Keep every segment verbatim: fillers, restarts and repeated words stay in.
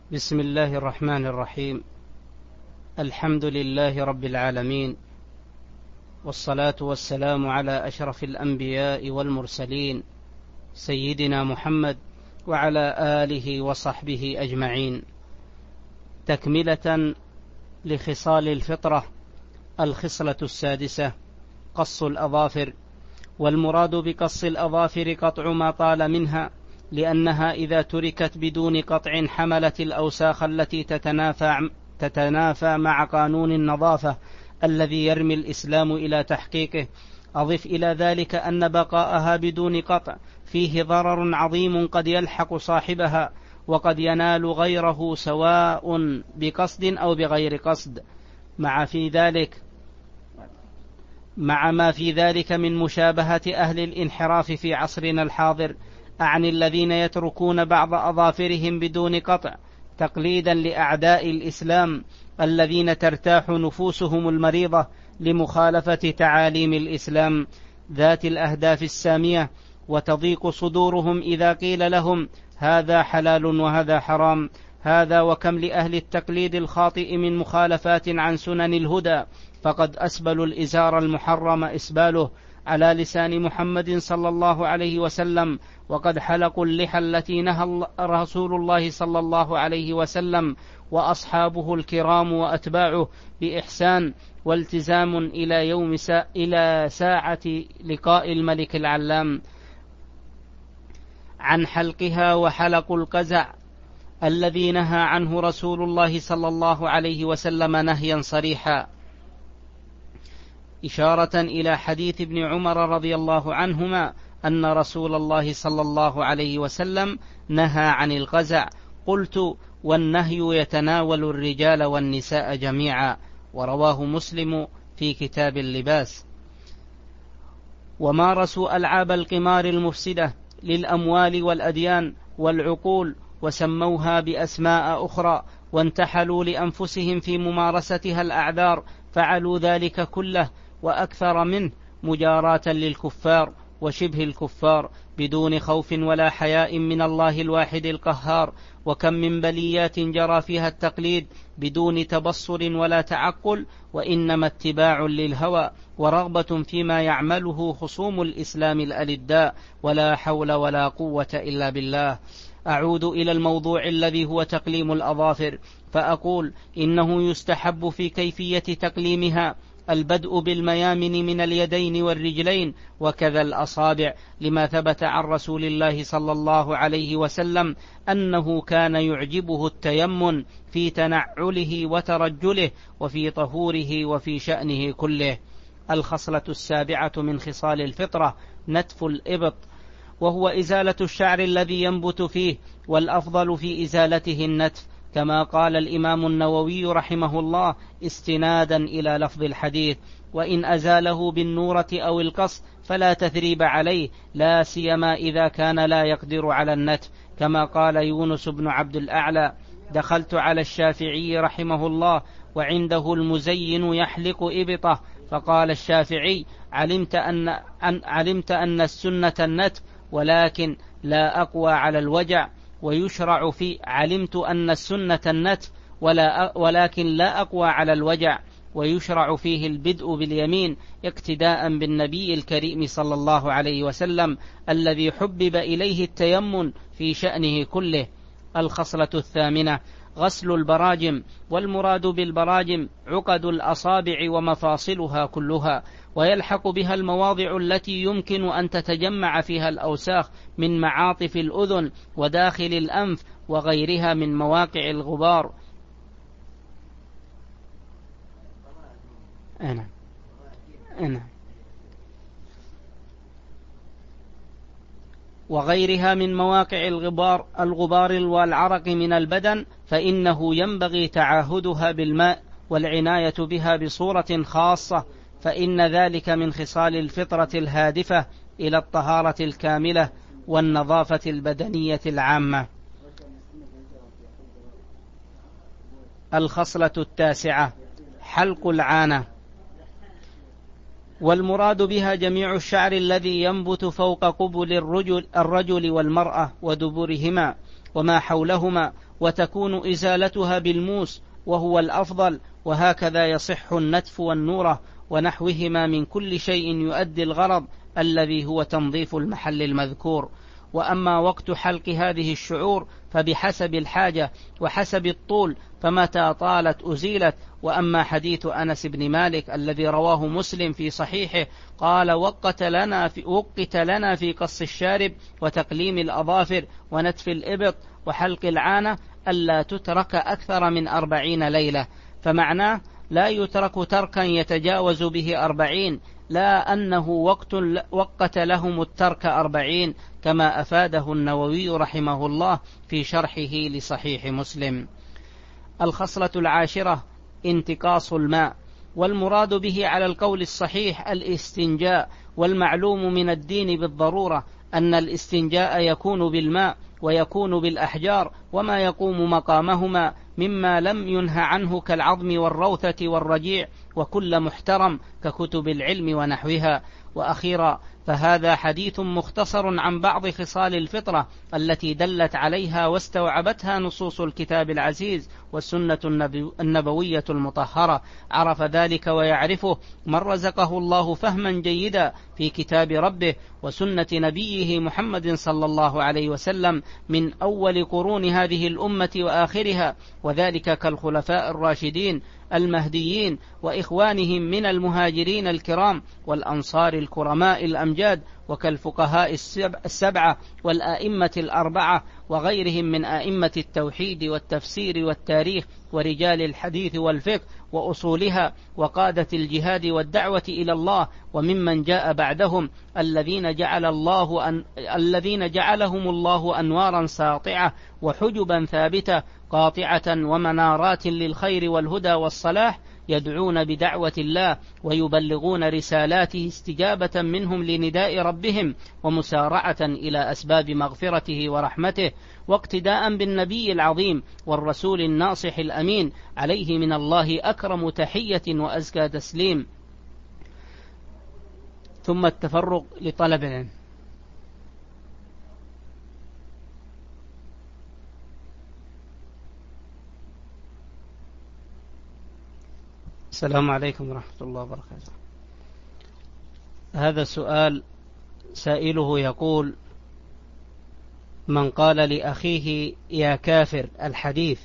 بسم الله الرحمن الرحيم. الحمد لله رب العالمين، والصلاة والسلام على أشرف الأنبياء والمرسلين سيدنا محمد وعلى آله وصحبه أجمعين. تكملة لخصال الفطرة، الخصلة السادسة قص الأظافر. والمراد بقص الأظافر قطع ما طال منها، لأنها إذا تركت بدون قطع حملت الأوساخ التي تتنافى, تتنافى مع قانون النظافة الذي يرمي الإسلام إلى تحقيقه. أضف إلى ذلك أن بقاءها بدون قطع فيه ضرر عظيم قد يلحق صاحبها، وقد ينال غيره سواء بقصد أو بغير قصد، مع في ذلك مع ما في ذلك من مشابهة أهل الانحراف في عصرنا الحاضر، أعني الذين يتركون بعض أظافرهم بدون قطع تقليدا لأعداء الإسلام الذين ترتاح نفوسهم المريضة لمخالفة تعاليم الإسلام ذات الأهداف السامية، وتضيق صدورهم إذا قيل لهم هذا حلال وهذا حرام. هذا وكم لأهل التقليد الخاطئ من مخالفات عن سنن الهدى، فقد أسبلوا الإزار المحرم إسباله على لسان محمد صلى الله عليه وسلم، وقد حلقوا اللحى التي نهى رسول الله صلى الله عليه وسلم وأصحابه الكرام وأتباعه بإحسان والتزام إلى يوم سا إلى ساعة لقاء الملك العلام عن حلقها، وحلقوا القزع الذي نهى عنه رسول الله صلى الله عليه وسلم نهيا صريحا، إشارة إلى حديث ابن عمر رضي الله عنهما أن رسول الله صلى الله عليه وسلم نهى عن القزع. قلت: والنهي يتناول الرجال والنساء جميعا، ورواه مسلم في كتاب اللباس. ومارسوا ألعاب القمار المفسدة للأموال والأديان والعقول، وسموها بأسماء أخرى، وانتحلوا لأنفسهم في ممارستها الأعذار، فعلوا ذلك كله وأكثر منه مجاراة للكفار وشبه الكفار بدون خوف ولا حياء من الله الواحد القهار. وكم من بليات جرى فيها التقليد بدون تبصر ولا تعقل، وإنما اتباع للهوى ورغبة فيما يعمله خصوم الإسلام الألداء، ولا حول ولا قوة إلا بالله. أعود إلى الموضوع الذي هو تقليم الأظافر، فأقول إنه يستحب في كيفية تقليمها البدء بالميامن من اليدين والرجلين وكذا الأصابع، لما ثبت عن رسول الله صلى الله عليه وسلم أنه كان يعجبه التيمن في تنعله وترجله وفي طهوره وفي شأنه كله. الخصلة السابعة من خصال الفطرة نتف الإبط، وهو إزالة الشعر الذي ينبت فيه، والأفضل في إزالته النتف، كما قال الإمام النووي رحمه الله استنادا إلى لفظ الحديث: وإن أزاله بالنورة أو القص فلا تثريب عليه، لا سيما إذا كان لا يقدر على النتف، كما قال يونس بن عبد الأعلى: دخلت على الشافعي رحمه الله وعنده المزين يحلق إبطه، فقال الشافعي: علمت أن, أن, علمت أن السنة النتف، ولكن لا أقوى على الوجع، ويشرع في علمت أن السنة النتف ولا ولكن لا أقوى على الوجع، ويشرع فيه البدء باليمين اقتداء بالنبي الكريم صلى الله عليه وسلم الذي حبب إليه التيمن في شأنه كله. الخصلة الثامنة غسل البراجم، والمراد بالبراجم عقد الأصابع ومفاصلها كلها، ويلحق بها المواضع التي يمكن أن تتجمع فيها الأوساخ من معاطف الأذن وداخل الأنف وغيرها من مواقع الغبار. أنا أنا وغيرها من مواقع الغبار الغبار والعرق من البدن، فإنه ينبغي تعاهدها بالماء والعناية بها بصورة خاصة، فإن ذلك من خصال الفطرة الهادفة إلى الطهارة الكاملة والنظافة البدنية العامة. الخصلة التاسعة حلق العانة، والمراد بها جميع الشعر الذي ينبت فوق قبل الرجل, الرجل والمرأة ودبرهما، وما حولهما، وتكون إزالتها بالموس وهو الأفضل، وهكذا يصح النتف والنورة ونحوهما من كل شيء يؤدي الغرض الذي هو تنظيف المحل المذكور. وأما وقت حلق هذه الشعور فبحسب الحاجة وحسب الطول، فمتى طالت أزيلت. وأما حديث أنس بن مالك الذي رواه مسلم في صحيحه قال: وقت لنا في, وقت لنا في قص الشارب وتقليم الأظافر ونتف الإبط وحلق العانة ألا تترك أكثر من أربعين ليلة، فمعناه لا يترك تركا يتجاوز به أربعين، لا أنه وقت, وقت لهم الترك أربعين، كما أفاده النووي رحمه الله في شرحه لصحيح مسلم. الخصلة العاشرة انتقاص الماء، والمراد به على القول الصحيح الاستنجاء، والمعلوم من الدين بالضرورة أن الاستنجاء يكون بالماء ويكون بالأحجار وما يقوم مقامهما مما لم ينه عنه كالعظم والروثة والرجيع وكل محترم ككتب العلم ونحوها. وأخيرا فهذا حديث مختصر عن بعض خصال الفطرة التي دلت عليها واستوعبتها نصوص الكتاب العزيز والسنة النبوية المطهرة، عرف ذلك ويعرفه من رزقه الله فهما جيدا في كتاب ربه وسنة نبيه محمد صلى الله عليه وسلم من أول قرون هذه الأمة وآخرها، وذلك كالخلفاء الراشدين المهديين وإخوانهم من المهاجرين الكرام والأنصار الكرماء الأمجاد، وكالفقهاء السبعة والآئمة الأربعة وغيرهم من آئمة التوحيد والتفسير والتاريخ ورجال الحديث والفقه وأصولها وقادة الجهاد والدعوة إلى الله، وممن جاء بعدهم الذين جعل الله أن الذين جعلهم الله أنوارا ساطعة وحجبا ثابتة قاطعة ومنارات للخير والهدى والصلاح، يدعون بدعوة الله ويبلغون رسالاته استجابة منهم لنداء ربهم ومسارعة إلى أسباب مغفرته ورحمته، واقتداء بالنبي العظيم والرسول الناصح الأمين عليه من الله أكرم تحية وأزكى تسليم. ثم التفرغ لطلب العلم. السلام عليكم ورحمة الله وبركاته. هذا سؤال سائله يقول: من قال لأخيه يا كافر الحديث،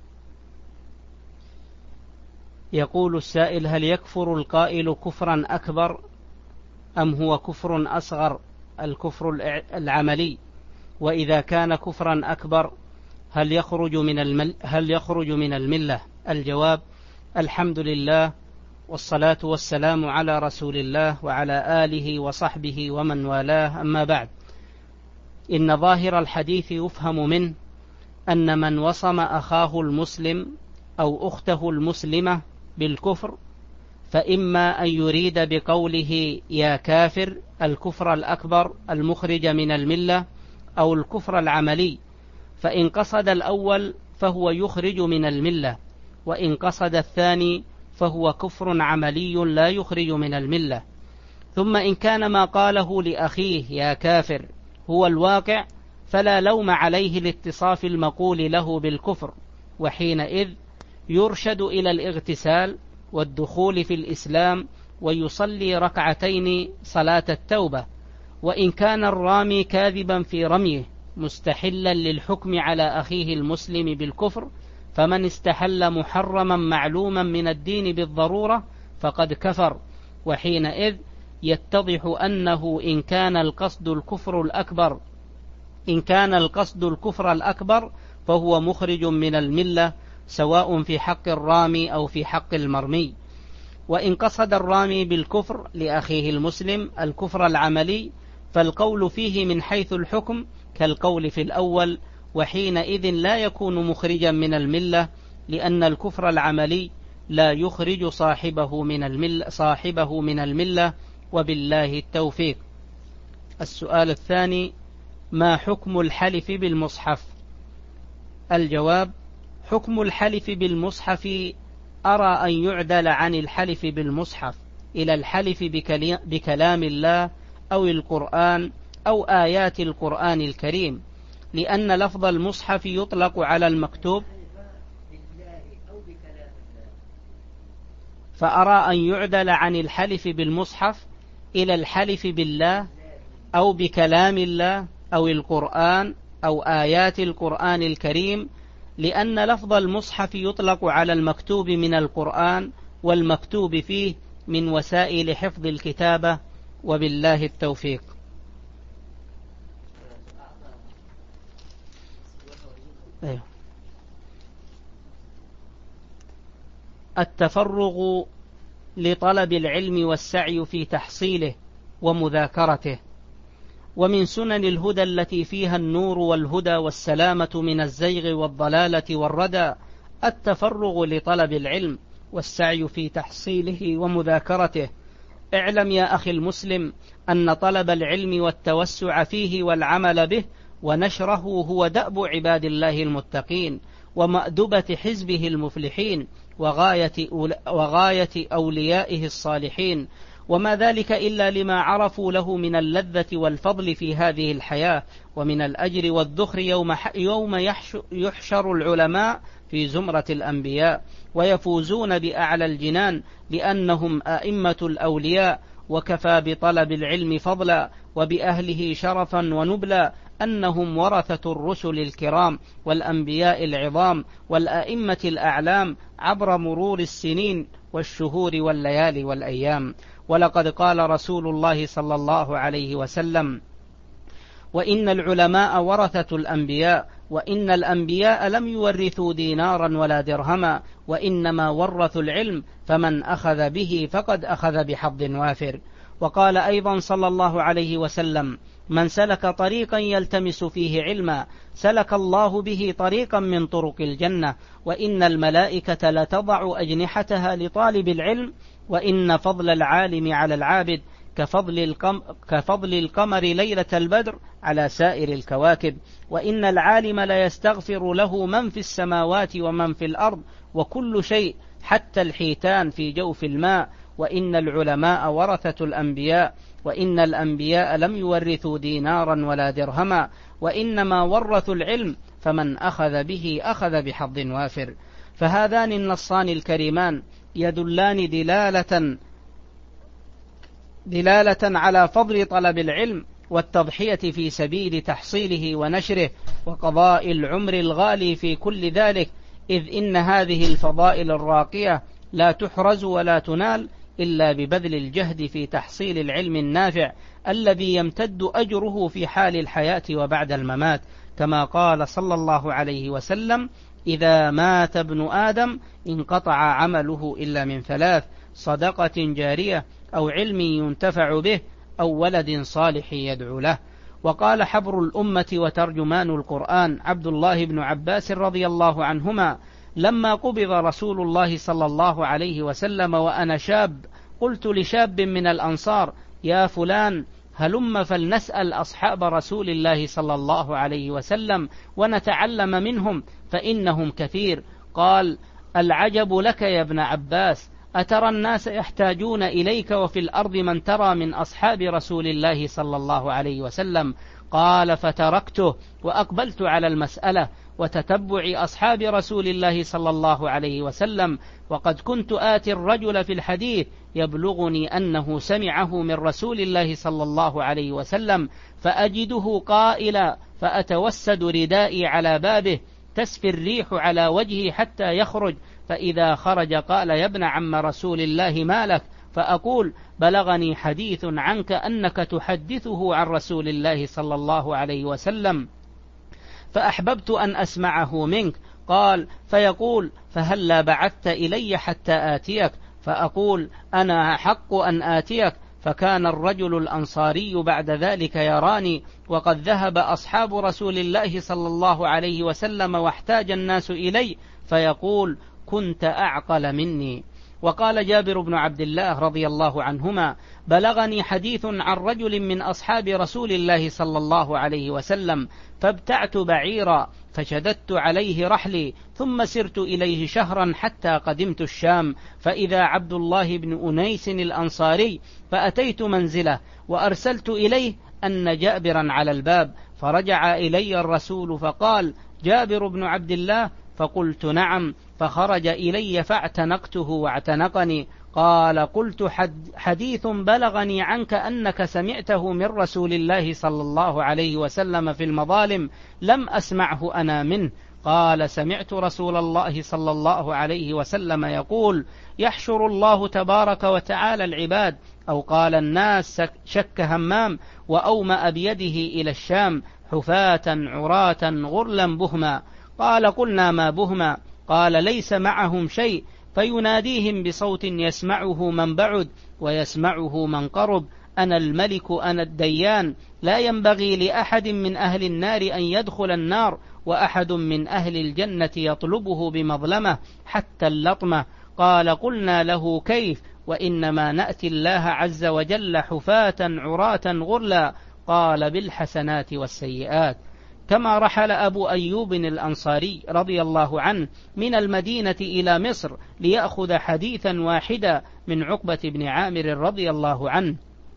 يقول السائل: هل يكفر القائل كفرا أكبر أم هو كفر أصغر الكفر العملي؟ وإذا كان كفرا أكبر هل يخرج من المل هل يخرج من الملة؟ الجواب: الحمد لله والصلاة والسلام على رسول الله وعلى آله وصحبه ومن والاه، أما بعد. إن ظاهر الحديث يفهم منه أن من وصم أخاه المسلم أو أخته المسلمة بالكفر فإما أن يريد بقوله يا كافر الكفر الأكبر المخرج من الملة أو الكفر العملي، فإن قصد الأول فهو يخرج من الملة، وإن قصد الثاني فهو كفر عملي لا يخرج من الملة. ثم إن كان ما قاله لأخيه يا كافر هو الواقع فلا لوم عليه لاتصاف المقول له بالكفر، وحينئذ يرشد إلى الاغتسال والدخول في الإسلام ويصلي ركعتين صلاة التوبة. وإن كان الرامي كاذبا في رميه مستحلا للحكم على أخيه المسلم بالكفر، فمن استحل محرما معلوما من الدين بالضرورة فقد كفر، وحينئذ يتضح أنه إن كان القصد الكفر الأكبر إن كان القصد الكفر الأكبر فهو مخرج من الملة، سواء في حق الرامي أو في حق المرمي. وإن قصد الرامي بالكفر لأخيه المسلم الكفر العملي فالقول فيه من حيث الحكم كالقول في الأول، وحينئذ لا يكون مخرجا من الملة، لأن الكفر العملي لا يخرج صاحبه من الملة, صاحبه من الملة وبالله التوفيق. السؤال الثاني: ما حكم الحلف بالمصحف؟ الجواب: حكم الحلف بالمصحف أرى أن يعدل عن الحلف بالمصحف إلى الحلف بكلام الله أو القرآن أو آيات القرآن الكريم، لأن لفظ المصحف يطلق على المكتوب، فأرى أن يعدل عن الحلف بالمصحف إلى الحلف بالله أو بكلام الله أو القرآن أو آيات القرآن الكريم، لأن لفظ المصحف يطلق على المكتوب من القرآن والمكتوب فيه من وسائل حفظ الكتابة، وبالله التوفيق. أيوه. التفرغ لطلب العلم والسعي في تحصيله ومذاكرته. ومن سنن الهدى التي فيها النور والهدى والسلامة من الزيغ والضلالة والردى التفرغ لطلب العلم والسعي في تحصيله ومذاكرته. اعلم يا أخي المسلم أن طلب العلم والتوسع فيه والعمل به ونشره هو دأب عباد الله المتقين ومأدبة حزبه المفلحين وغاية, وغاية أوليائه الصالحين، وما ذلك إلا لما عرفوا له من اللذة والفضل في هذه الحياة ومن الأجر والذخر يوم, يوم يحشر العلماء في زمرة الأنبياء ويفوزون بأعلى الجنان لأنهم أئمة الأولياء. وكفى بطلب العلم فضلا وبأهله شرفا ونبلا أنهم ورثة الرسل الكرام والأنبياء العظام والأئمة الأعلام عبر مرور السنين والشهور والليالي والأيام. ولقد قال رسول الله صلى الله عليه وسلم: وإن العلماء ورثة الأنبياء، وإن الأنبياء لم يورثوا دينارا ولا درهما، وإنما ورثوا العلم، فمن أخذ به فقد أخذ بحظ وافر. وقال أيضا صلى الله عليه وسلم: من سلك طريقا يلتمس فيه علما سلك الله به طريقا من طرق الجنة، وإن الملائكة لتضع أجنحتها لطالب العلم، وإن فضل العالم على العابد كفضل, القم كفضل القمر ليلة البدر على سائر الكواكب، وإن العالم لا يستغفر له من في السماوات ومن في الأرض وكل شيء حتى الحيتان في جوف الماء، وإن العلماء ورثة الأنبياء، وإن الأنبياء لم يورثوا دينارا ولا درهما، وإنما ورثوا العلم، فمن أخذ به أخذ بحظ وافر. فهذان النصان الكريمان يدلان دلالة دلالة على فضل طلب العلم والتضحية في سبيل تحصيله ونشره وقضاء العمر الغالي في كل ذلك، إذ إن هذه الفضائل الراقية لا تحرز ولا تنال إلا ببذل الجهد في تحصيل العلم النافع الذي يمتد أجره في حال الحياة وبعد الممات، كما قال صلى الله عليه وسلم: إذا مات ابن آدم انقطع عمله إلا من ثلاث: صدقة جارية أو علم ينتفع به أو ولد صالح يدعو له. وقال حبر الأمة وترجمان القرآن عبد الله بن عباس رضي الله عنهما: لما قبض رسول الله صلى الله عليه وسلم وأنا شاب، قلت لشاب من الأنصار: يا فلان هلم فلنسأل أصحاب رسول الله صلى الله عليه وسلم ونتعلم منهم فإنهم كثير. قال: العجب لك يا ابن عباس، أترى الناس يحتاجون إليك وفي الأرض من ترى من أصحاب رسول الله صلى الله عليه وسلم؟ قال: فتركته وأقبلت على المسألة وتتبع أصحاب رسول الله صلى الله عليه وسلم، وقد كنت آتي الرجل في الحديث يبلغني أنه سمعه من رسول الله صلى الله عليه وسلم، فأجده قائلا فأتوسد ردائي على بابه تسفي الريح على وجهي حتى يخرج، فإذا خرج قال: يا ابن عم رسول الله ما لك؟ فأقول: بلغني حديث عنك أنك تحدثه عن رسول الله صلى الله عليه وسلم فأحببت أن أسمعه منك. قال: فيقول: فهلا بعثت إلي حتى آتيك؟ فأقول: أنا أحق أن آتيك. فكان الرجل الأنصاري بعد ذلك يراني وقد ذهب أصحاب رسول الله صلى الله عليه وسلم واحتاج الناس إلي، فيقول: كنت أعقل مني. وقال جابر بن عبد الله رضي الله عنهما: بلغني حديث عن رجل من أصحاب رسول الله صلى الله عليه وسلم، فابتعت بعيرا فشددت عليه رحلي، ثم سرت إليه شهرا حتى قدمت الشام، فإذا عبد الله بن أنيس الأنصاري، فأتيت منزله وأرسلت إليه أن جابرا على الباب، فرجع إلي الرسول فقال: جابر بن عبد الله؟ فقلت: نعم. فخرج إلي فاعتنقته واعتنقني. قال: قلت: حديث بلغني عنك أنك سمعته من رسول الله صلى الله عليه وسلم في المظالم لم أسمعه أنا منه. قال: سمعت رسول الله صلى الله عليه وسلم يقول: يحشر الله تبارك وتعالى العباد، أو قال الناس، شك همام وأومأ بيده إلى الشام، حفاة عراة غرلا بهما. قال: قلنا: ما بهما؟ قال: ليس معهم شيء، فيناديهم بصوت يسمعه من بعد ويسمعه من قرب: أنا الملك أنا الديان، لا ينبغي لأحد من أهل النار أن يدخل النار، وأحد من أهل الجنة يطلبه بمظلمة حتى اللطمة. قال: قلنا له: كيف؟ وإنما نأتي الله عز وجل حفاة عراة غرلا. قال: بالحسنات والسيئات. كما رحل أبو أيوب الأنصاري رضي الله عنه من المدينة إلى مصر ليأخذ حديثا واحدا من عقبة بن عامر رضي الله عنه،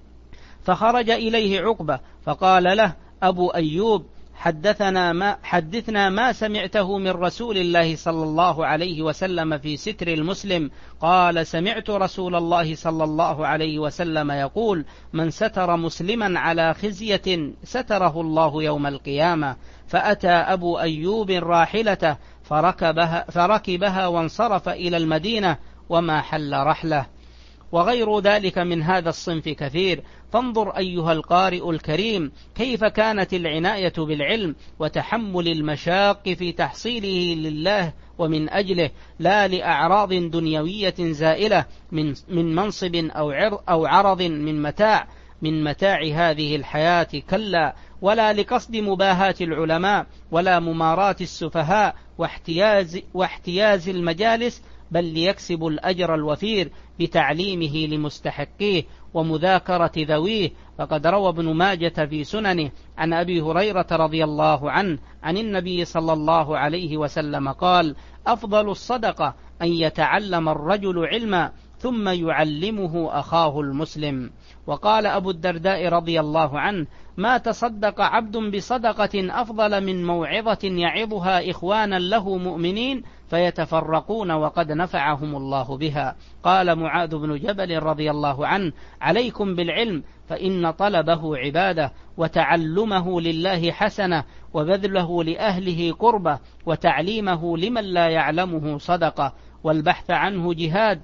فخرج إليه عقبة فقال له أبو أيوب: حدثنا ما حدثنا ما سمعته من رسول الله صلى الله عليه وسلم في ستر المسلم. قال: سمعت رسول الله صلى الله عليه وسلم يقول: من ستر مسلما على خزية ستره الله يوم القيامة. فأتى أبو أيوب راحلته فركبها, فركبها وانصرف إلى المدينة وما حل رحله. وغير ذلك من هذا الصنف كثير. فانظر أيها القارئ الكريم كيف كانت العناية بالعلم وتحمل المشاق في تحصيله لله ومن أجله، لا لأعراض دنيوية زائلة من من منصب أو عرض من متاع من متاع هذه الحياة، كلا، ولا لقصد مباهاة العلماء ولا مماراة السفهاء واحتياز, واحتياز المجالس، بل ليكسب الأجر الوفير بتعليمه لمستحقيه ومذاكرة ذويه. فقد روى ابن ماجة في سننه عن أبي هريرة رضي الله عنه عن النبي صلى الله عليه وسلم قال: أفضل الصدقة أن يتعلم الرجل علما ثم يعلمه أخاه المسلم. وقال أبو الدرداء رضي الله عنه: ما تصدق عبد بصدقة أفضل من موعظة يعظها إخوانا له مؤمنين فيتفرقون وقد نفعهم الله بها. قال معاذ بن جبل رضي الله عنه: عليكم بالعلم فإن طلبه عبادة، وتعلمه لله حسنة، وبذله لأهله قربة، وتعليمه لمن لا يعلمه صدقة، والبحث عنه جهاد،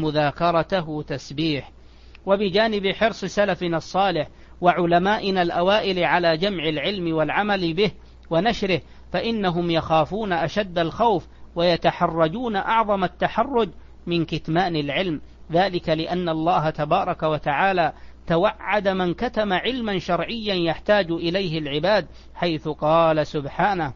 ومذاكرته تسبيح. وبجانب حرص سلفنا الصالح وعلمائنا الأوائل على جمع العلم والعمل به ونشره، فإنهم يخافون أشد الخوف ويتحرجون أعظم التحرج من كتمان العلم، ذلك لأن الله تبارك وتعالى توعد من كتم علما شرعيا يحتاج إليه العباد، حيث قال سبحانه: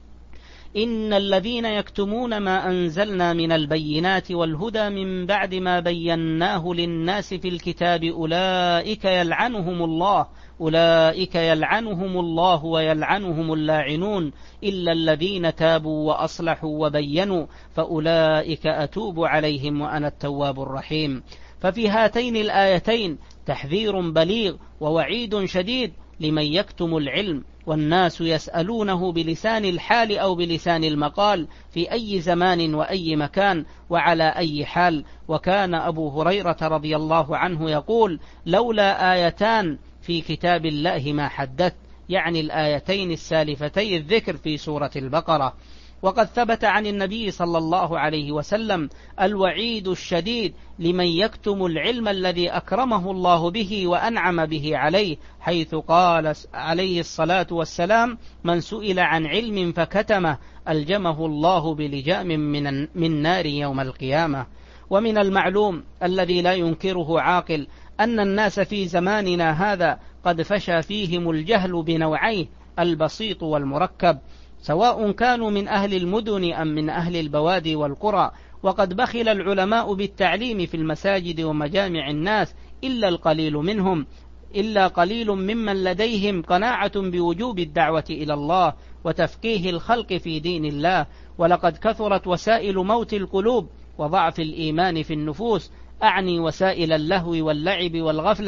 إن الذين يكتمون ما أنزلنا من البينات والهدى من بعد ما بيناه للناس في الكتاب أولئك يلعنهم الله أولئك يلعنهم الله ويلعنهم اللاعنون إلا الذين تابوا وأصلحوا وبينوا فأولئك أتوب عليهم وأنا التواب الرحيم. ففي هاتين الآيتين تحذير بليغ ووعيد شديد لمن يكتم العلم، والناس يسألونه بلسان الحال أو بلسان المقال في أي زمان وأي مكان وعلى أي حال. وكان أبو هريرة رضي الله عنه يقول: لولا آيتان في كتاب الله ما حدث، يعني الآيتين السالفتي الذكر في سورة البقرة. وقد ثبت عن النبي صلى الله عليه وسلم الوعيد الشديد لمن يكتم العلم الذي أكرمه الله به وأنعم به عليه، حيث قال عليه الصلاة والسلام: من سئل عن علم فكتمه ألجمه الله بلجام من, من نار يوم القيامة. ومن المعلوم الذي لا ينكره عاقل أن الناس في زماننا هذا قد فشى فيهم الجهل بنوعيه، البسيط والمركب، سواء كانوا من أهل المدن أم من أهل البوادي والقرى. وقد بخل العلماء بالتعليم في المساجد ومجامع الناس إلا القليل منهم إلا قليل ممن لديهم قناعة بوجوب الدعوة إلى الله وتفقيه الخلق في دين الله. ولقد كثرت وسائل موت القلوب وضعف الإيمان في النفوس، أعني وسائل اللهو واللعب والغفلة،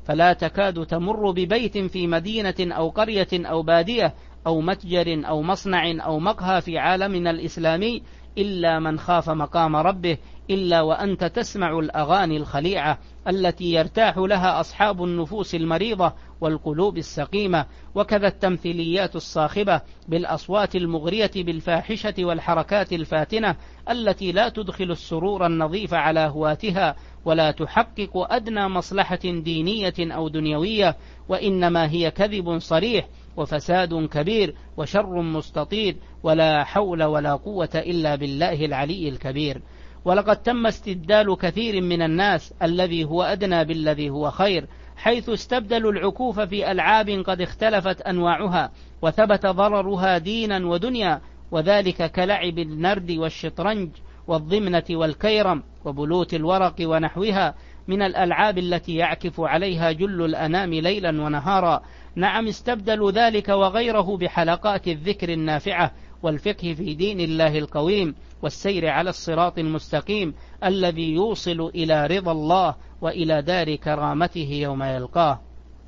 فلا تكاد تمر ببيت في مدينة أو قرية أو بادية أو متجر أو مصنع أو مقهى في عالمنا الإسلامي إلا من خاف مقام ربه، إلا وأنت تسمع الأغاني الخليعة التي يرتاح لها أصحاب النفوس المريضة والقلوب السقيمة، وكذا التمثيليات الصاخبة بالأصوات المغرية بالفاحشة والحركات الفاتنة التي لا تدخل السرور النظيف على هواتها ولا تحقق أدنى مصلحة دينية أو دنيوية، وإنما هي كذب صريح وفساد كبير وشر مستطير، ولا حول ولا قوة إلا بالله العلي الكبير. ولقد تم استبدال كثير من الناس الذي هو أدنى بالذي هو خير، حيث استبدلوا العكوف في ألعاب قد اختلفت أنواعها وثبت ضررها دينا ودنيا، وذلك كلعب النرد والشطرنج والضمنة والكيرم وبلوت الورق ونحوها من الألعاب التي يعكف عليها جل الأنام ليلا ونهارا. نعم، استبدلوا ذلك وغيره بحلقات الذكر النافعة والفقه في دين الله القويم والسير على الصراط المستقيم الذي يوصل إلى رضا الله وإلى دار كرامته يوم يلقاه.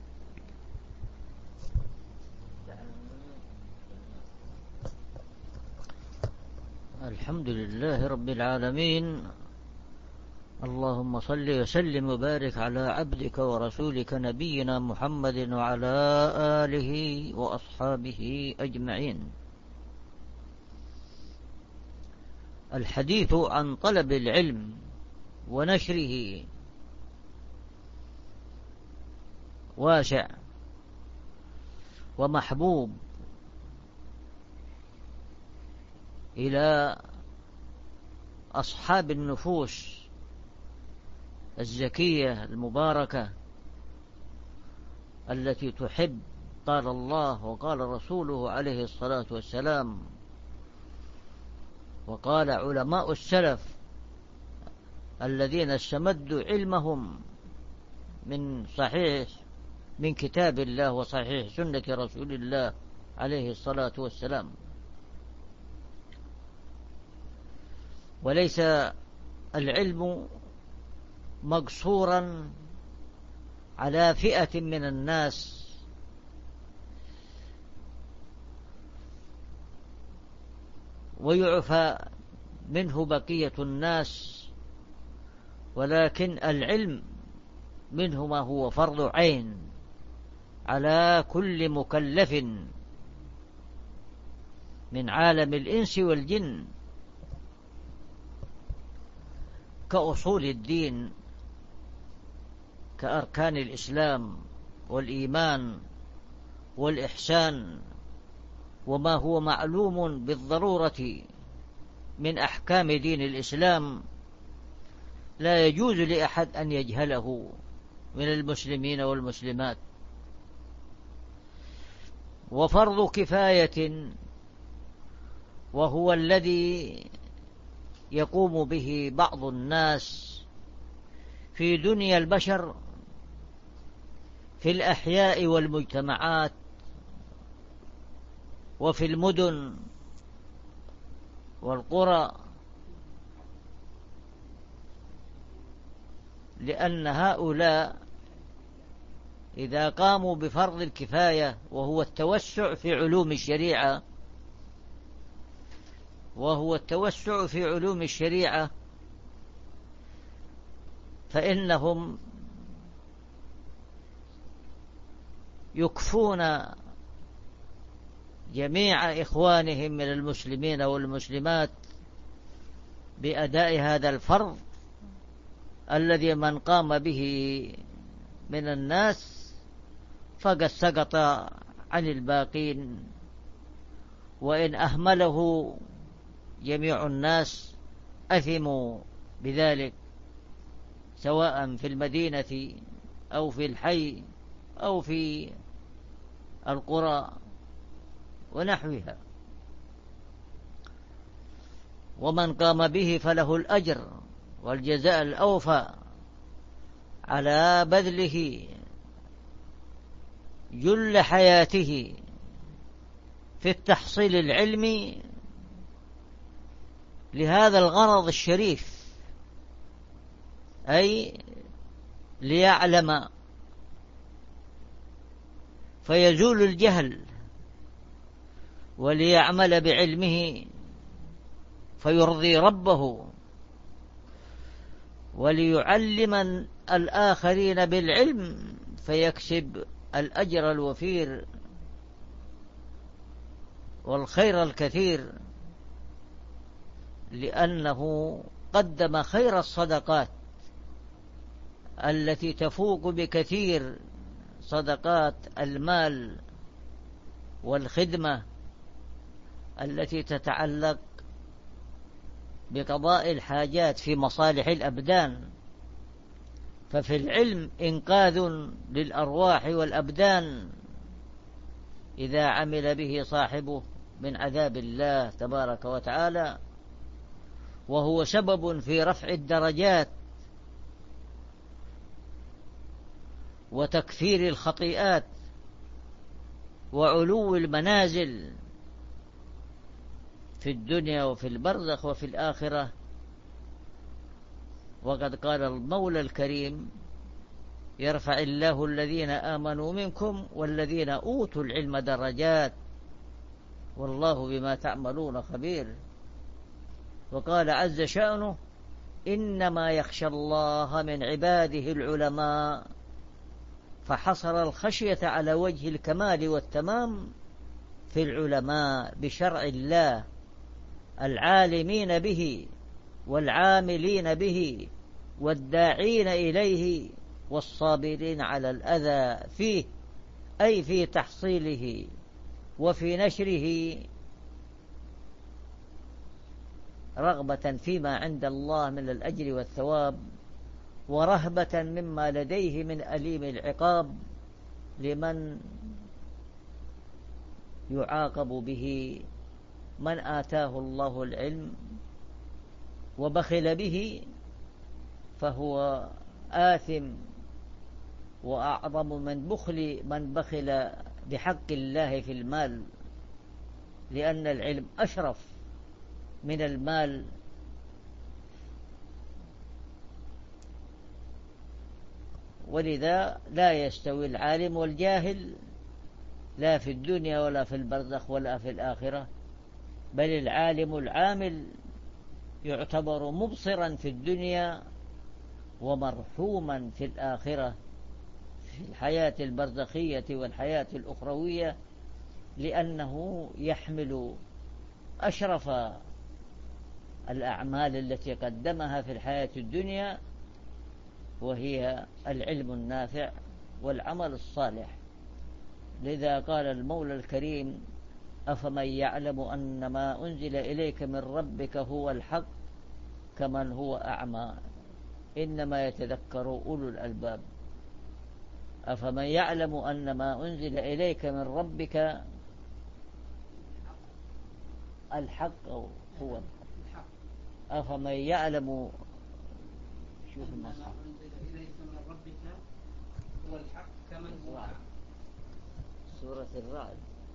الحمد لله رب العالمين، اللهم صل وسلم وبارك على عبدك ورسولك نبينا محمد وعلى آله وأصحابه أجمعين. الحديث عن طلب العلم ونشره واسع ومحبوب إلى أصحاب النفوس الزكية المباركة التي تحب قال الله وقال رسوله عليه الصلاة والسلام، وقال علماء السلف الذين استمدوا علمهم من صحيح من كتاب الله وصحيح سنة رسول الله عليه الصلاة والسلام. وليس العلم مقصورا على فئة من الناس، ويعفى منه بقية الناس، ولكن العلم منه ما هو فرض عين على كل مكلف من عالم الإنس والجن، كأصول الدين، كأركان الإسلام والإيمان والإحسان، وما هو معلوم بالضرورة من أحكام دين الإسلام لا يجوز لأحد أن يجهله من المسلمين والمسلمات. وفرض كفاية وهو الذي يقوم به بعض الناس في دنيا البشر في الأحياء والمجتمعات وفي المدن والقرى، لأن هؤلاء إذا قاموا بفرض الكفاية وهو التوسع في علوم الشريعة وهو التوسع في علوم الشريعة فإنهم يكفون جميع إخوانهم من المسلمين والمسلمات بأداء هذا الفرض الذي من قام به من الناس فقد سقط عن الباقين، وإن أهمله جميع الناس أثموا بذلك، سواء في المدينة أو في الحي أو في القرى ونحوها. ومن قام به فله الأجر والجزاء الأوفى على بذله جل حياته في التحصيل العلمي لهذا الغرض الشريف، أي ليعلم فيزول الجهل، وليعمل بعلمه فيرضي ربه، وليعلم الآخرين بالعلم فيكسب الأجر الوفير والخير الكثير، لأنه قدم خير الصدقات التي تفوق بكثير صدقات المال والخدمة التي تتعلق بقضاء الحاجات في مصالح الأبدان. ففي العلم إنقاذ للأرواح والأبدان إذا عمل به صاحبه من عذاب الله تبارك وتعالى، وهو سبب في رفع الدرجات وتكفير الخطيئات وعلو المنازل في الدنيا وفي البرزخ وفي الآخرة. وقد قال المولى الكريم: يرفع الله الذين آمنوا منكم والذين أوتوا العلم درجات والله بما تعملون خبير. وقال عز شأنه: إنما يخشى الله من عباده العلماء، فحصر الخشية على وجه الكمال والتمام في العلماء بشرع الله العالمين به والعاملين به والداعين إليه والصابرين على الأذى فيه، أي في تحصيله وفي نشره، رغبة فيما عند الله من الأجر والثواب، ورهبة مما لديه من أليم العقاب لمن يعاقب به من آتاه الله العلم وبخل به، فهو آثم، وأعظم من بخل من بخل بحق الله في المال، لأن العلم أشرف من المال. ولذا لا يستوي العالم والجاهل لا في الدنيا ولا في البرزخ ولا في الآخرة، بل العالم العامل يعتبر مبصرا في الدنيا ومرحوما في الآخرة في الحياة البرزخية والحياة الأخروية، لأنه يحمل أشرف الأعمال التي قدمها في الحياة الدنيا، وهي العلم النافع والعمل الصالح. لذا قال المولى الكريم: أفمن يعلم أن ما أنزل إليك من ربك هو الحق كمن هو أعمى إنما يتذكر أولو الألباب. أفمن يعلم أن ما أنزل إليك من ربك الحق هو الحق. أفمن يعلم شوف النص إليك من ربك هو الحق كمن هو أعمى. سورة الرعد.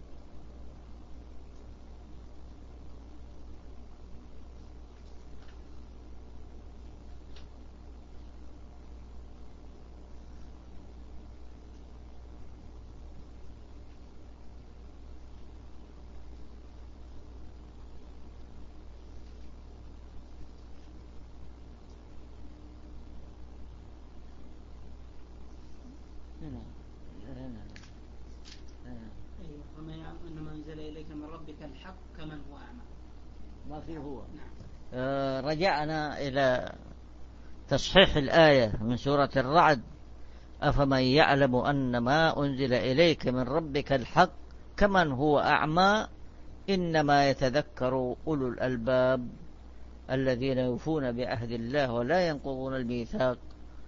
إنما أنزل إليك من ربك الحق كمن هو أعمى. ما فيه هو. آه رجعنا إلى تصحيح الآية من سورة الرعد: أفمن يعلم أن ما أنزل إليك من ربك الحق كمن هو أعمى إنما يتذكر أولو الألباب الذين يوفون بعهد الله ولا ينقضون الميثاق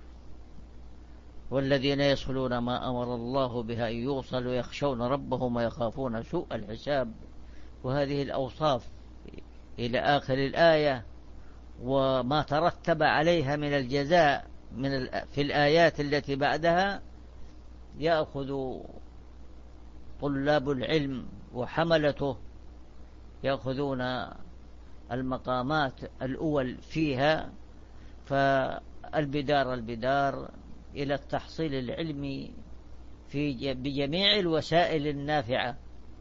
والذين يصلون ما أمر الله بها أن يوصل ويخشون ربهم ويخافون سوء الحساب. وهذه الأوصاف إلى آخر الآية وما ترتب عليها من الجزاء من في الآيات التي بعدها يأخذ طلاب العلم وحملته يأخذون المقامات الأول فيها، فالبدار البدار إلى التحصيل العلمي في بجميع الوسائل النافعة،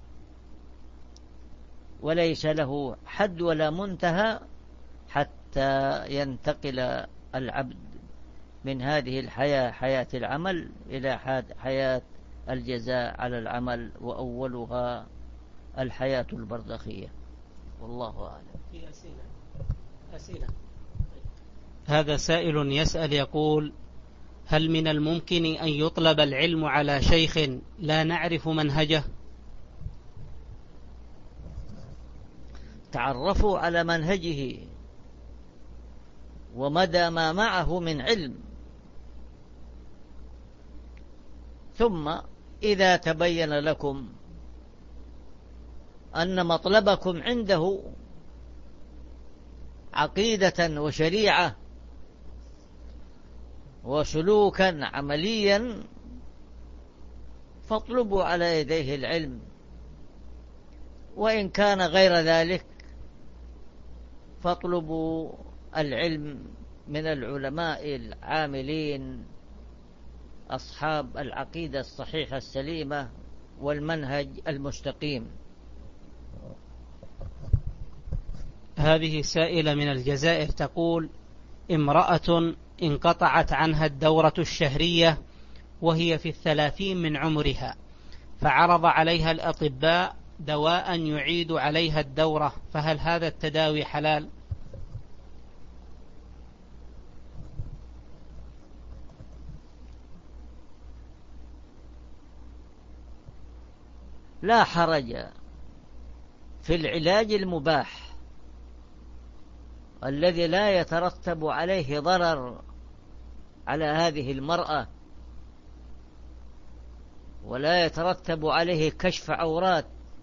وليس له حد ولا منتهى حتى ينتقل العبد من هذه الحياة، حياة العمل، إلى حياة الجزاء على العمل، وأولها الحياة البرزخية. والله أعلم. في أسئلة أسئلة هذا سائل يسأل يقول: هل من الممكن أن يطلب العلم على شيخ لا نعرف منهجه؟ تعرفوا على منهجه ومدى ما معه من علم، ثم إذا تبين لكم أن مطلبكم عنده عقيدة وشريعة وسلوكا عمليا، فاطلبوا على يديه العلم، وإن كان غير ذلك فاطلبوا العلم من العلماء العاملين أصحاب العقيدة الصحيحة السليمة والمنهج المستقيم. هذه سائلة من الجزائر تقول: امرأة انقطعت عنها الدورة الشهرية وهي في الثلاثين من عمرها، فعرض عليها الأطباء دواء يعيد عليها الدورة، فهل هذا التداوي حلال؟ لا حرج في العلاج المباح الذي لا يترتب عليه ضرر على هذه المرأة ولا يترتب عليه كشف عورات،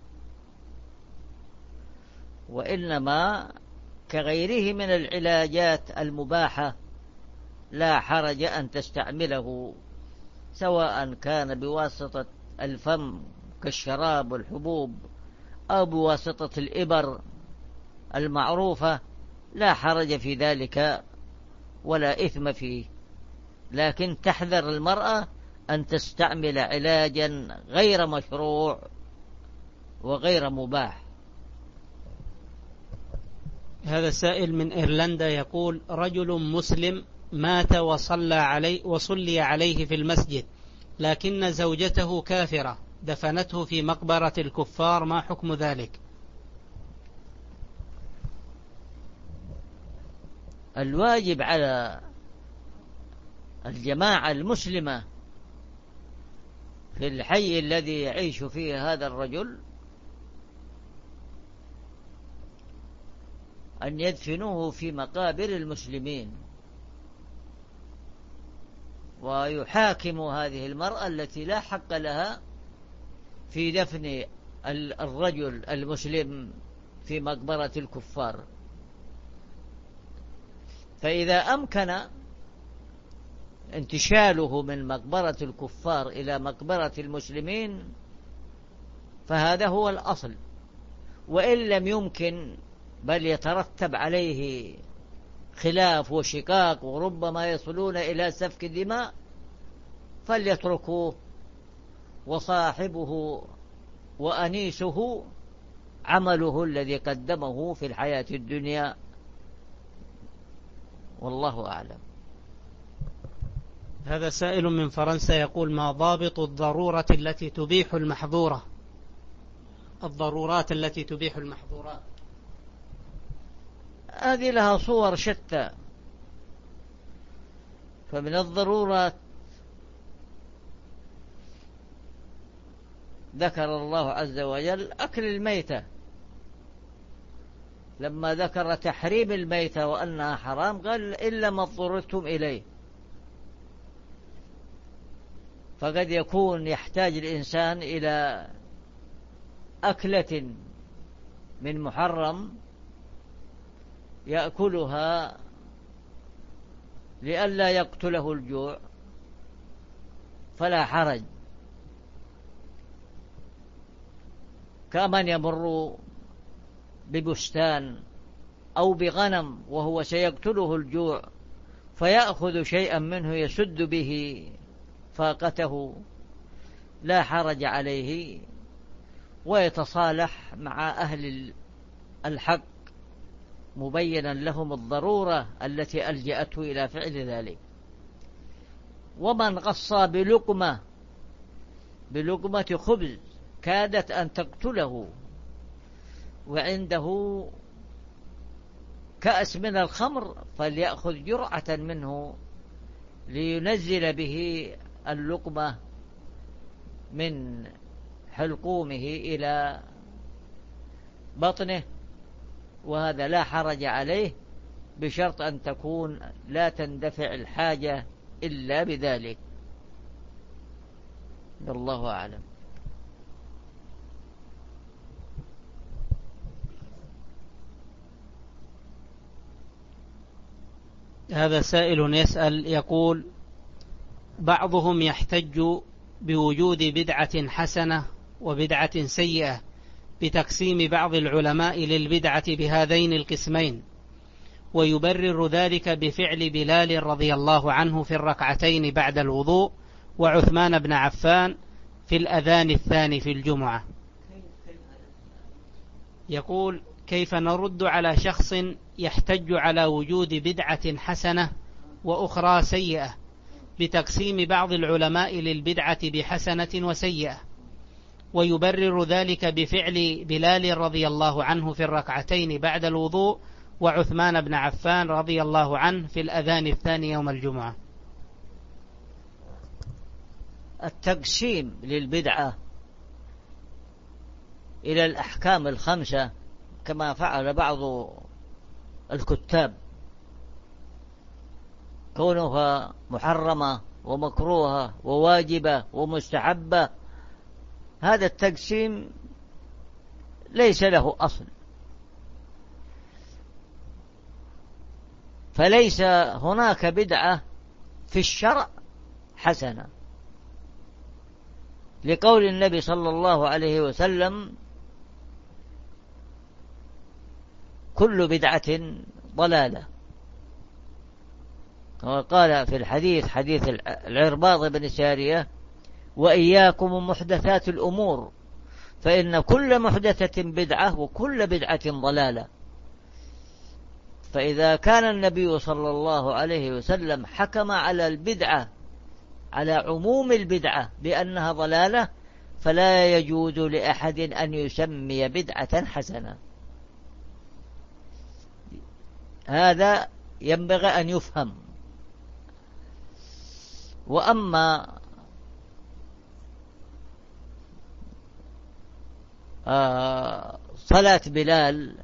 وإنما كغيره من العلاجات المباحة لا حرج أن تستعمله، سواء كان بواسطة الفم كالشراب والحبوب أو بواسطة الإبر المعروفة، لا حرج في ذلك ولا إثم فيه، لكن تحذر المرأة أن تستعمل علاجا غير مشروع وغير مباح. هذا سائل من إيرلندا يقول: رجل مسلم مات وصلى عليه وصلي عليه في المسجد، لكن زوجته كافرة دفنته في مقبرة الكفار، ما حكم ذلك؟ الواجب على الجماعة المسلمة في الحي الذي يعيش فيه هذا الرجل أن يدفنوه في مقابر المسلمين، ويحاكموا هذه المرأة التي لا حق لها في دفن الرجل المسلم في مقبرة الكفار. فإذا أمكن انتشاله من مقبرة الكفار إلى مقبرة المسلمين فهذا هو الأصل، وإن لم يمكن بل يترتب عليه خلاف وشقاق وربما يصلون إلى سفك الدماء فليتركوه، وصاحبه وأنيسه عمله الذي قدمه في الحياة الدنيا، والله أعلم. هذا سائل من فرنسا يقول: ما ضابط الضرورة التي تبيح المحظورة؟ الضرورات التي تبيح المحظورات هذه لها صور شتى، فمن الضرورات ذكر الله عز وجل أكل الميتة، لما ذكر تحريم الميتة وأنها حرام قال: إلا ما اضطررتم إليه. فقد يكون يحتاج الإنسان إلى أكلة من محرم يأكلها لئلا يقتله الجوع، فلا حرج، كمن يمر ببستان أو بغنم وهو سيقتله الجوع فيأخذ شيئا منه يسد به فاقته، لا حرج عليه، ويتصالح مع أهل الحق مبينا لهم الضرورة التي ألجأته إلى فعل ذلك. ومن غصى بلقمة بلقمة خبز كادت أن تقتله وعنده كأس من الخمر فليأخذ جرعة منه لينزل به اللقمة من حلقومه إلى بطنه، وهذا لا حرج عليه بشرط أن تكون لا تندفع الحاجة إلا بذلك. والله أعلم. هذا سائل يسأل يقول: بعضهم يحتج بوجود بدعة حسنة وبدعة سيئة بتقسيم بعض العلماء للبدعة بهذين القسمين، ويبرر ذلك بفعل بلال رضي الله عنه في الركعتين بعد الوضوء، وعثمان بن عفان في الأذان الثاني في الجمعة. يقول: كيف نرد على شخص يحتج على وجود بدعة حسنة وأخرى سيئة بتقسيم بعض العلماء للبدعة بحسنة وسيئة، ويبرر ذلك بفعل بلال رضي الله عنه في الركعتين بعد الوضوء، وعثمان بن عفان رضي الله عنه في الأذان الثاني يوم الجمعة؟ التقسيم للبدعة إلى الأحكام الخمسة كما فعل بعض الكتاب، كونها محرمة ومكروهة وواجبة ومستحبة، هذا التقسيم ليس له أصل، فليس هناك بدعة في الشرع حسنة، لقول النبي صلى الله عليه وسلم: كل بدعة ضلالة. وقال في الحديث حديث العرباض بن سارية: وإياكم محدثات الأمور فإن كل محدثة بدعة وكل بدعة ضلالة. فإذا كان النبي صلى الله عليه وسلم حكم على البدعة على عموم البدعة بأنها ضلالة، فلا يجوز لأحد أن يسمي بدعة حسنة. هذا ينبغي أن يفهم. وأما آه صلاة بلال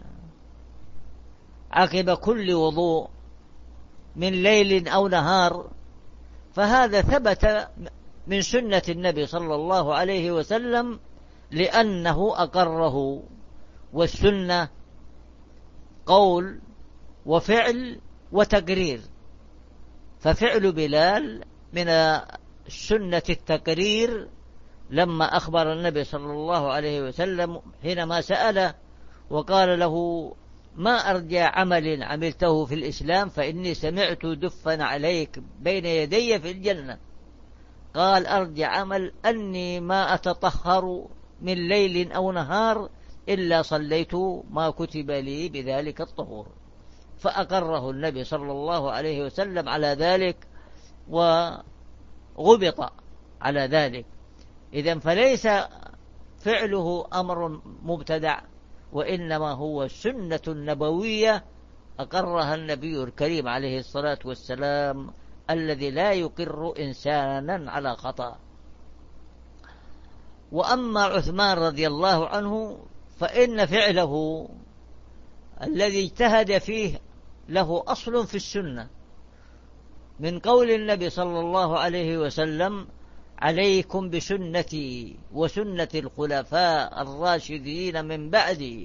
عقب كل وضوء من ليل أو نهار، فهذا ثبت من سنة النبي صلى الله عليه وسلم لأنه أقره، والسنة قول وفعل وتقرير، ففعل بلال من سنة التقرير لما أخبر النبي صلى الله عليه وسلم حينما سأله وقال له: ما أرجى عمل عملته في الإسلام فإني سمعت دفا عليك بين يدي في الجنة. قال: أرجى عمل أني ما أتطهر من ليل أو نهار إلا صليت ما كتب لي بذلك الطهور. فأقره النبي صلى الله عليه وسلم على ذلك وغبط على ذلك. إذن فليس فعله أمر مبتدع، وإنما هو سنة نبوية أقرها النبي الكريم عليه الصلاة والسلام، الذي لا يقر إنسانا على خطأ. وأما عثمان رضي الله عنه فإن فعله الذي اجتهد فيه له أصل في السنة، من قول النبي صلى الله عليه وسلم: عليكم بسنتي وسنة الخلفاء الراشدين من بعدي،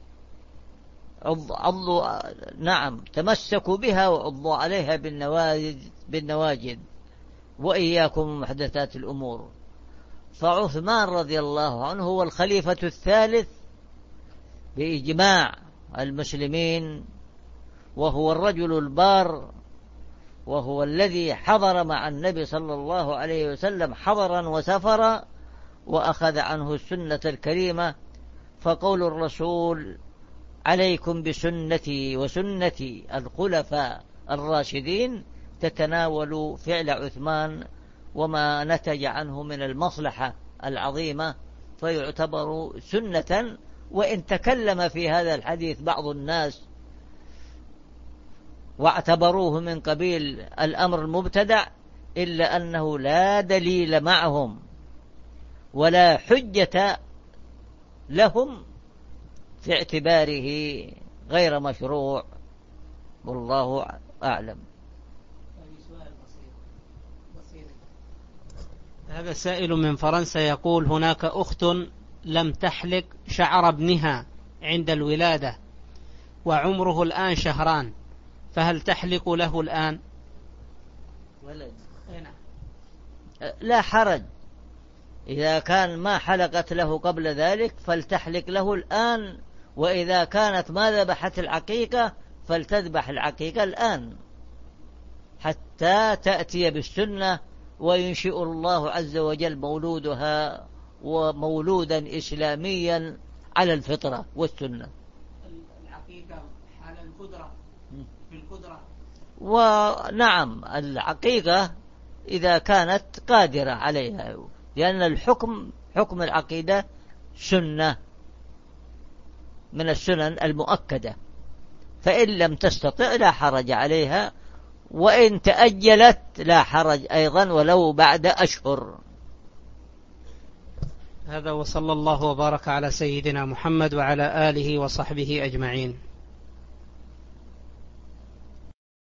عضوا نعم تمسكوا بها وعضوا عليها بالنواجذ وإياكم محدثات الأمور. فعثمان رضي الله عنه هو الخليفة الثالث بإجماع المسلمين، وهو الرجل البار، وهو الذي حضر مع النبي صلى الله عليه وسلم حضرا وسفرا، وأخذ عنه السنة الكريمة. فقول الرسول: عليكم بسنتي وسنة الخلفاء الراشدين، تتناول فعل عثمان وما نتج عنه من المصلحة العظيمة، فيعتبر سنة. وإن تكلم في هذا الحديث بعض الناس واعتبروه من قبيل الأمر المبتدع، إلا أنه لا دليل معهم ولا حجة لهم في اعتباره غير مشروع، والله أعلم. هذا سائل من فرنسا يقول: هناك أخت لم تحلق شعر ابنها عند الولادة وعمره الآن شهران، فهل تحلق له الآن؟ ولد. لا حرج، إذا كان ما حلقت له قبل ذلك فلتحلق له الآن، وإذا كانت ما ذبحت العقيقة فلتذبح العقيقة الآن حتى تأتي بالسنة وينشئ الله عز وجل مولودها ومولودا إسلاميا على الفطرة والسنة. العقيقة حال القدرة في القدرة. ونعم، العقيقة إذا كانت قادرة عليها، لأن الحكم حكم العقيدة سنة من السنن المؤكدة، فإن لم تستطع لا حرج عليها، وإن تأجلت لا حرج أيضا ولو بعد أشهر. هذا، وصلى الله وبارك على سيدنا محمد وعلى آله وصحبه أجمعين.